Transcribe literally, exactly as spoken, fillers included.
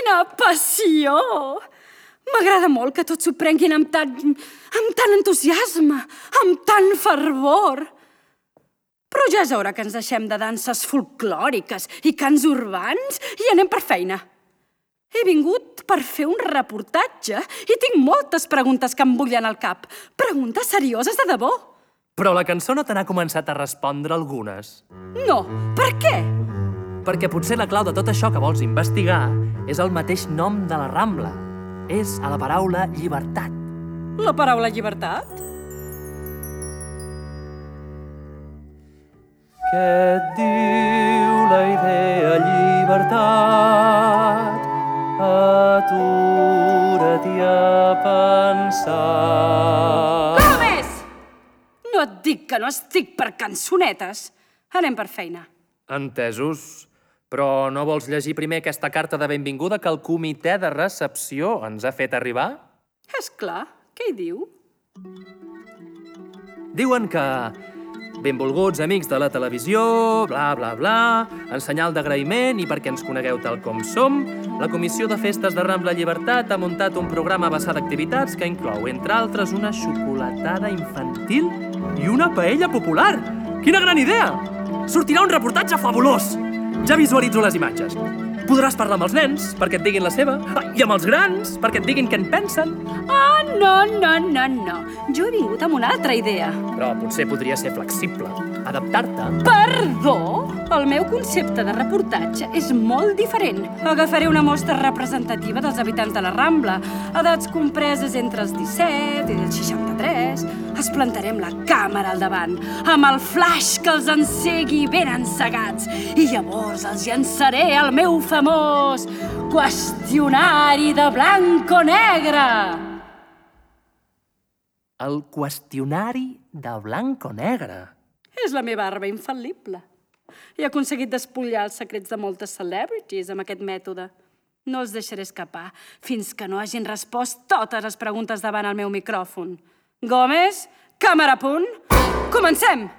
Quina passió! M'agrada molt que tots s'ho prenguin amb tant, amb tant entusiasme, amb tant fervor. Però ja és hora que ens deixem de danses folclòriques i cants urbans i anem per feina. He vingut per fer un reportatge i tinc moltes preguntes que em bullen al cap. Preguntes serioses de debò. Però la cançó no te n'ha començat a respondre algunes. No, per què? Perquè potser la clau de tot això que vols investigar és el mateix nom de la Rambla. És a la paraula llibertat. La paraula llibertat? Què et diu la idea llibertat? Atura't-hi a pensar. Com és? No et dic que no estic per cançonetes. Anem per feina. Entesos. Però no vols llegir primer aquesta carta de benvinguda que el comitè de recepció ens ha fet arribar? És clar. Què hi diu? Diuen que... benvolguts amics de la televisió, bla, bla, bla, en senyal d'agraïment i perquè ens conegueu tal com som, la Comissió de Festes de Rambla Llibertat ha muntat un programa a vessar d'activitats que inclou, entre altres, una xocolatada infantil i una paella popular. Quina gran idea! Sortirà un reportatge fabulós! Ja visualitzo les imatges. Podràs parlar amb els nens perquè et diguin la seva, i amb els grans perquè et diguin què en pensen. Ah, no, no, no, no. Jo he vingut amb una altra idea. Però potser podria ser flexible, adaptar-te. Perdó? El meu concepte de reportatge és molt diferent. Agafaré una mostra representativa dels habitants de la Rambla, edats compreses entre els disset i els seixanta-tres. Es plantarem la càmera al davant, amb el flaix que els encegui ben encegats. I llavors els llançaré el meu famós qüestionari de blanc o negre. El qüestionari de blanc o negre. És la meva arma infal·lible. He aconseguit despullar els secrets de moltes celebrities amb aquest mètode. No els deixaré escapar fins que no hagin respost totes les preguntes davant el meu micròfon. Gómez, càmera a punt, comencem!